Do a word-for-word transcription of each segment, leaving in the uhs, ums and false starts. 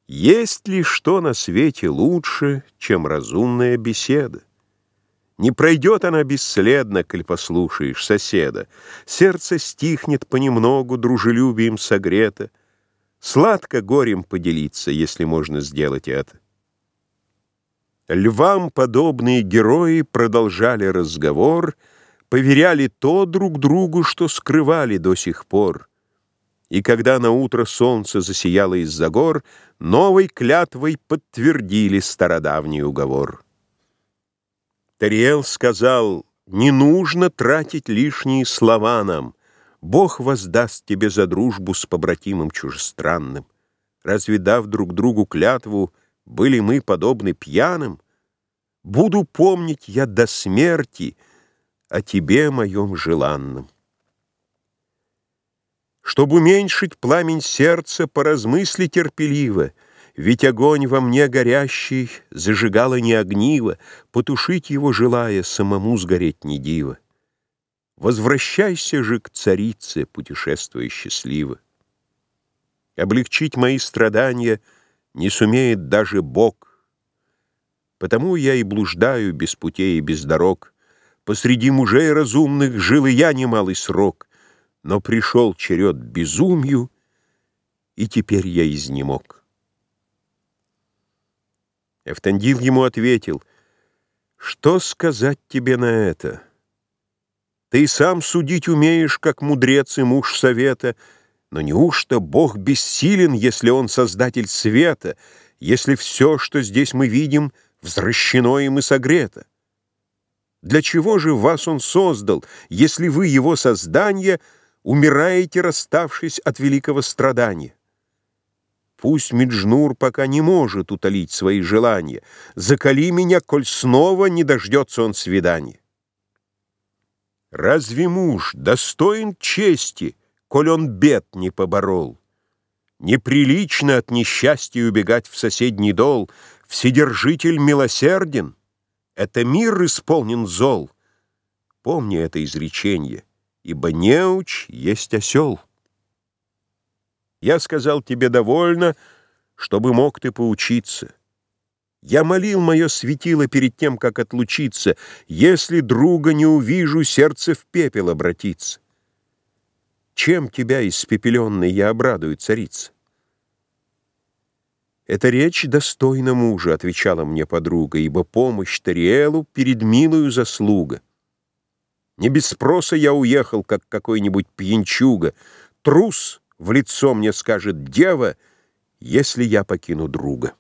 Есть ли что на свете лучше, чем разумная беседа? Не пройдет она бесследно, коль послушаешь соседа. Сердце стихнет понемногу, дружелюбием согрето. Сладко горем поделиться, если можно сделать это. Львам подобные герои продолжали разговор, поверяли то друг другу, что скрывали до сих пор. И когда наутро солнце засияло из-за гор, новой клятвой подтвердили стародавний уговор. Тариэл сказал: «Не нужно тратить лишние слова нам. Бог воздаст тебе за дружбу с побратимом чужестранным. Разве, дав друг другу клятву, были мы подобны пьяным? Буду помнить я до смерти о тебе, моем желанном». Чтоб уменьшить пламень сердца, поразмысли терпеливо, ведь огонь во мне горящий зажигало не огниво, потушить его желая, самому сгореть не диво. Возвращайся же к царице, путешествуя счастливо. Облегчить мои страдания не сумеет даже Бог, потому я и блуждаю без путей и без дорог. Посреди мужей разумных жил и я немалый срок, но пришел черед безумию, и теперь я изнемог. Эфтандил ему ответил: «Что сказать тебе на это? Ты сам судить умеешь, как мудрец и муж совета, но неужто Бог бессилен, если Он создатель света, если все, что здесь мы видим, взращено им и согрето? Для чего же вас Он создал, если вы, Его создание, умираете, расставшись от великого страдания? Пусть Меджнур пока не может утолить свои желания. Закали меня, коль снова не дождется он свидания. Разве муж достоин чести, коль он бед не поборол? Неприлично от несчастья убегать в соседний дол. Вседержитель милосерден, это мир исполнен зол. Помни это изречение, ибо неуч есть осел. Я сказал тебе довольно, чтобы мог ты поучиться. Я молил мое светило перед тем, как отлучиться: если друга не увижу, сердце в пепел обратится. Чем тебя, испепеленный, я обрадую, царица? «Эта речь достойна мужа», — отвечала мне подруга, «ибо помощь Тариэлу перед милою заслуга. Не без спроса я уехал, как какой-нибудь пьянчуга. Трус в лицо мне скажет дева, если я покину друга.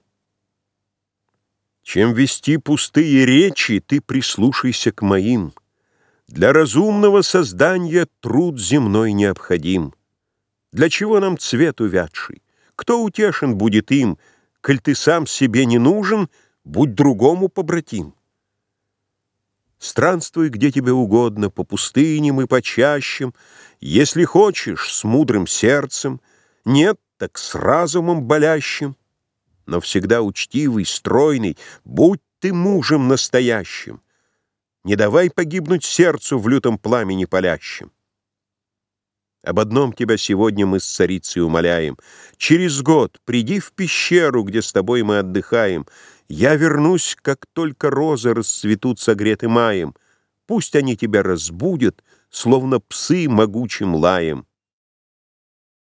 Чем вести пустые речи, ты прислушайся к моим. Для разумного создания труд земной необходим. Для чего нам цвет увядший? Кто утешен будет им? Коль ты сам себе не нужен, будь другому побратим. Странствуй, где тебе угодно, по пустыням и по чащам, если хочешь, с мудрым сердцем, нет, так с разумом болящим, но всегда учтивый, стройный, будь ты мужем настоящим. Не давай погибнуть сердцу в лютом пламени палящем. Об одном тебя сегодня мы с царицей умоляем: через год приди в пещеру, где с тобой мы отдыхаем. Я вернусь, как только розы расцветут согреты маем. Пусть они тебя разбудят, словно псы могучим лаем.